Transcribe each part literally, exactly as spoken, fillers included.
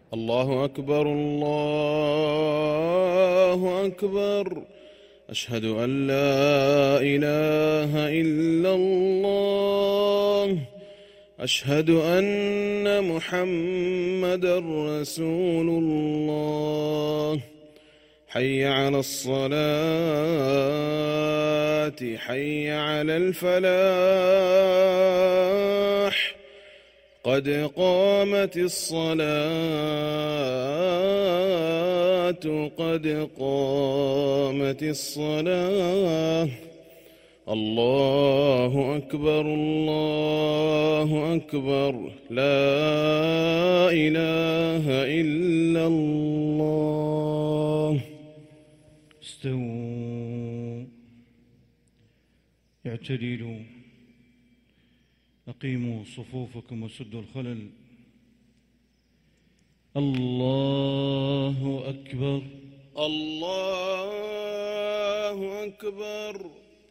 الله أكبر الله أكبر. أشهد أن لا إله إلا الله. أشهد أن محمدًا رسول الله. حي على الصلاة حي على الفلاح. قد قامت الصلاة قد قامت الصلاة. الله أكبر الله أكبر. لا إله إلا الله. استووا اعتدلوا أقيموا صفوفكم وسدوا الخلل. الله أكبر الله أكبر.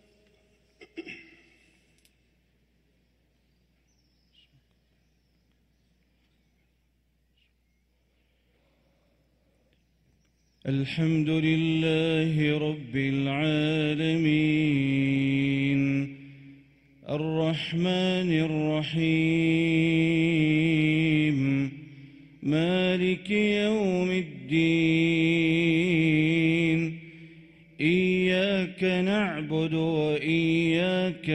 الحمد لله رب العالمين الرحمن الرحيم مالك يوم الدين. إياك نعبد وإياك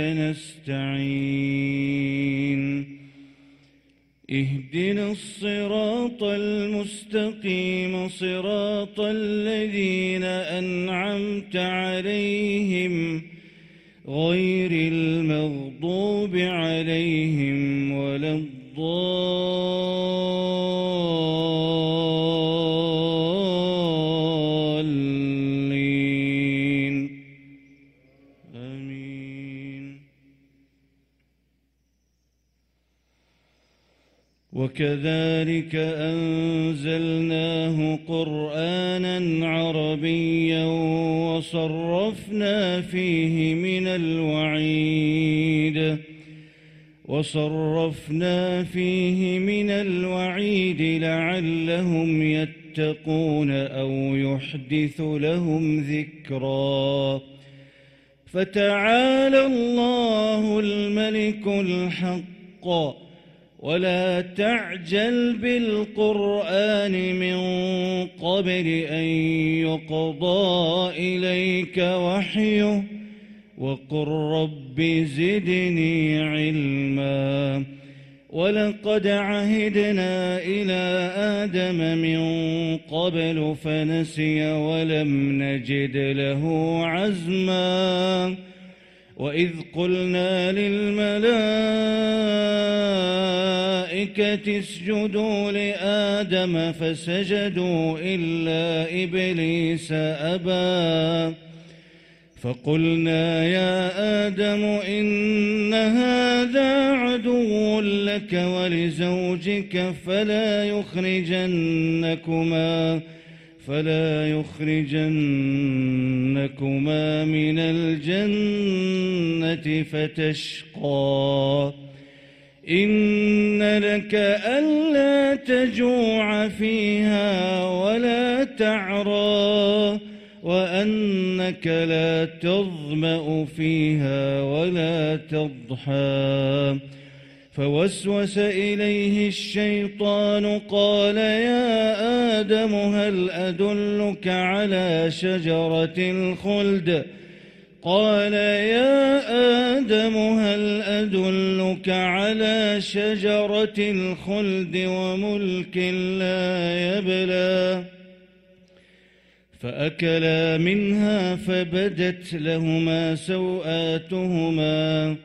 نستعين. اهدنا الصراط المستقيم صراط الذين أنعمت عليهم غير المغضوب عليهم ولا الضالين. آمين. وكذلك أنزلناه قرآنًا عربيًّا وصرفنا فيه من الوعيد وصرفنا فيه من الوعيد لعلهم يتقون أو يحدث لهم ذكرًا. فتعالى الله الملك الحق. ولا تعجل بالقرآن من قبل أن يقضى إليك وحيه وقل رب زدني علما. ولقد عهدنا إلى آدم من قبل فنسي ولم نجد له عزما. وإذ قلنا للملائكة اسجدوا لآدم فسجدوا إلا إبليس أبى. فقلنا يا آدم إن هذا عدو لك ولزوجك فلا يخرجنكما فلا يخرجنكما من الجنة فتشقى. إن لك ألا تجوع فيها ولا تعرى وأنك لا تظمأ فيها ولا تضحى. فوسوس إليه الشيطان قال يا آدم هل أدلك على شجرة الخلد قال يا آدم هل أدلك على شجرة الخلد وملك لا يبلى. فأكلا منها فبدت لهما سوآتهما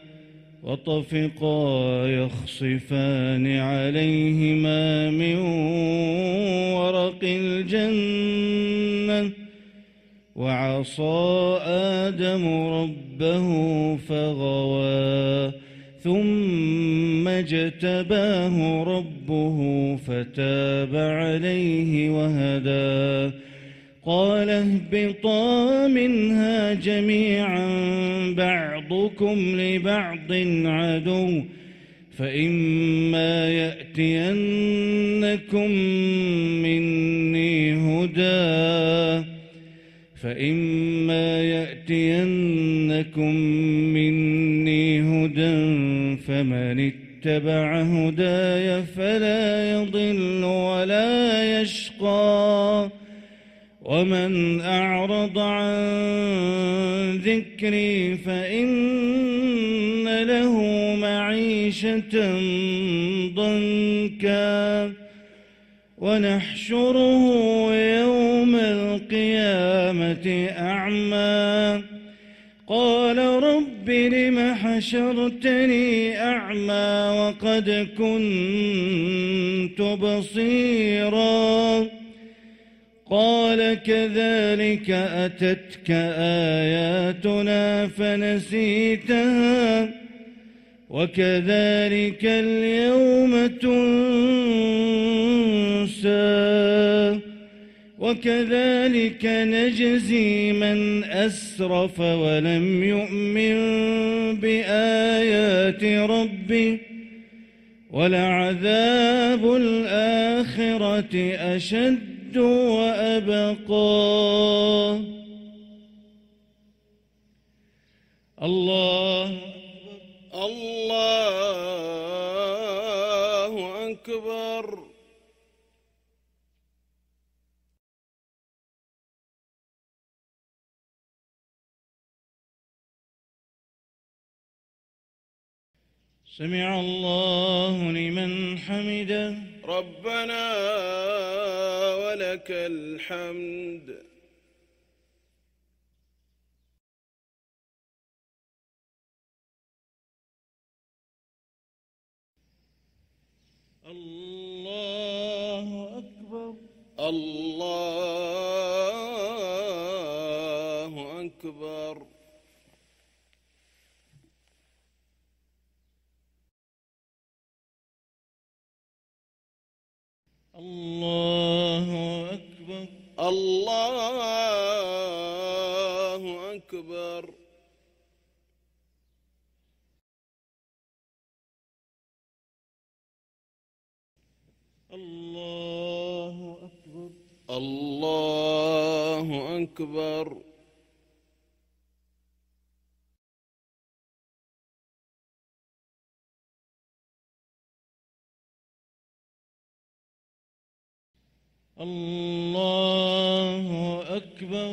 وطفقا يخصفان عليهما من ورق الجنة. وعصى آدم ربه فغوى ثم اجتباه ربه فتاب عليه وهدى. قال اهبطا منها جميعا بعضكم لبعض عدو فإما يأتينكم مني هدى فإما يأتينكم مني هدى فمن اتبع هداي فلا يضل ولا يشقى ومن أعرض عن ذكري فإن له معيشة ضنكا ونحشره يوم القيامة أعمى قال رب لم حشرتني أعمى وقد كنت بصيرا قال كذلك أتتك آياتنا فنسيتها وكذلك اليوم تنسى وكذلك نجزي من أسرف ولم يؤمن بآيات ربه ولعذاب الآخرة أشد وأبقى. الله الله أكبر. سمع الله لمن حمده ربنا ولك الحمد. الله أكبر. الله أكبر. الله أكبر. الله أكبر. الله أكبر. الله أكبر. الله أكبر.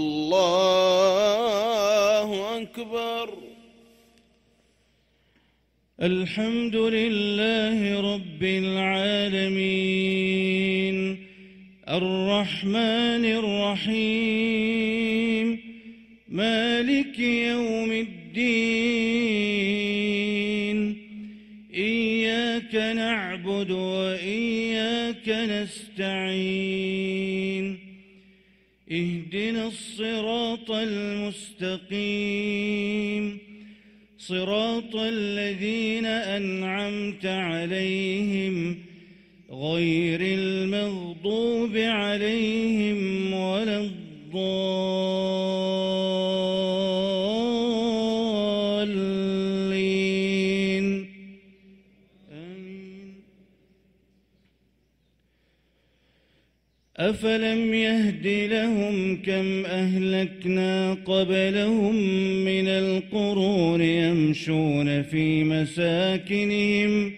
الله أكبر. الحمد لله رب العالمين الرحمن الرحيم مالك يوم الدين إياك نعبد وإياك نستعين اهدنا الصراط المستقيم صراط الذين أنعمت عليهم غير المغضوب عليهم ولا الضالين آمين. أفلم يهد لهم كم أهلكنا قبلهم من القرون يمشون في مساكنهم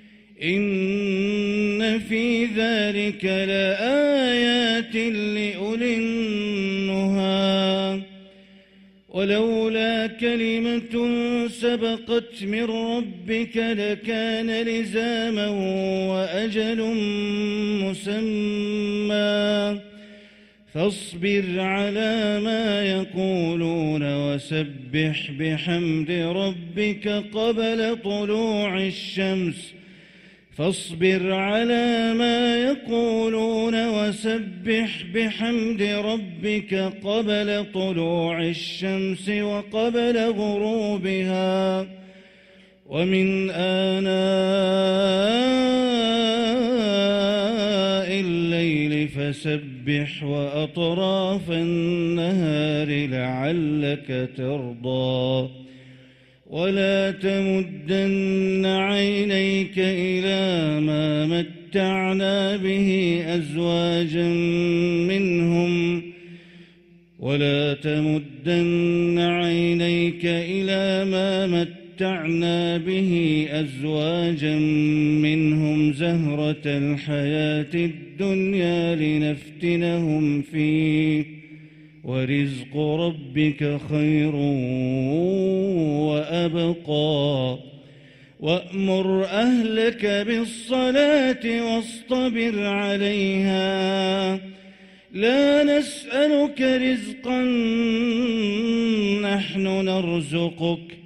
إن في ذلك لآيات لأولي النهى ولولا كلمة سبقت من ربك لكان لزاما وأجل مسمى فاصبر على ما يقولون وسبح بحمد ربك قبل طلوع الشمس فاصبر على ما يقولون وسبح بحمد ربك قبل طلوع الشمس وقبل غروبها ومن آناء الليل فسبح وأطراف النهار لعلك ترضى ولا تمدن عينيك إلى ما متعنا به أزواجا منهم ولا تمدن عينيك إلى ما متعنا به أزواجا منهم زهرة الحياة الدنيا لنفتنهم فيه ورزق ربك خير وأبقى وأمر أهلك بالصلاة واصطبر عليها لا نسألك رزقا نحن نرزقك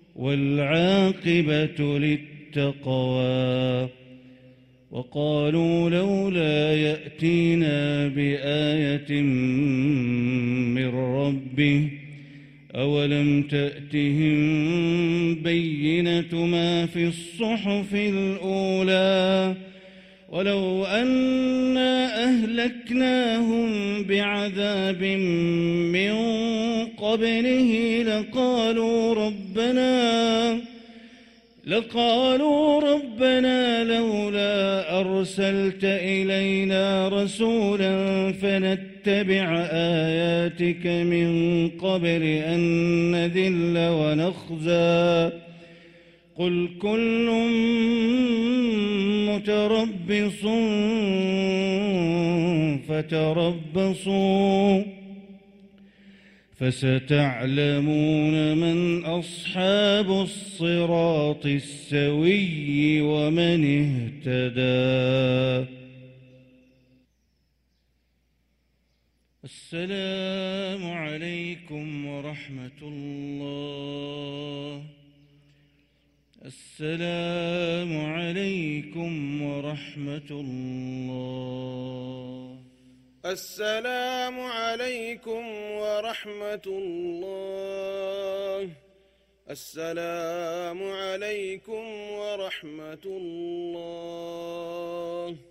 والعاقبة للتقوى وقالوا لولا يأتينا بآية من ربه أولم تأتهم بينة ما في الصحف الأولى ولو أنا أهلكناهم بعذاب من قبله لقالوا ربنا لقالوا ربنا لولا أرسلت إلينا رسولا فنتبع آياتك من قبل أن نذل ونخزى قل كل متربص فتربصوا فستعلمون من أصحاب الصراط السوي ومن اهتدى. السلام عليكم ورحمة الله. السلام عليكم ورحمة الله. السلام عليكم ورحمة الله. السلام عليكم ورحمة الله.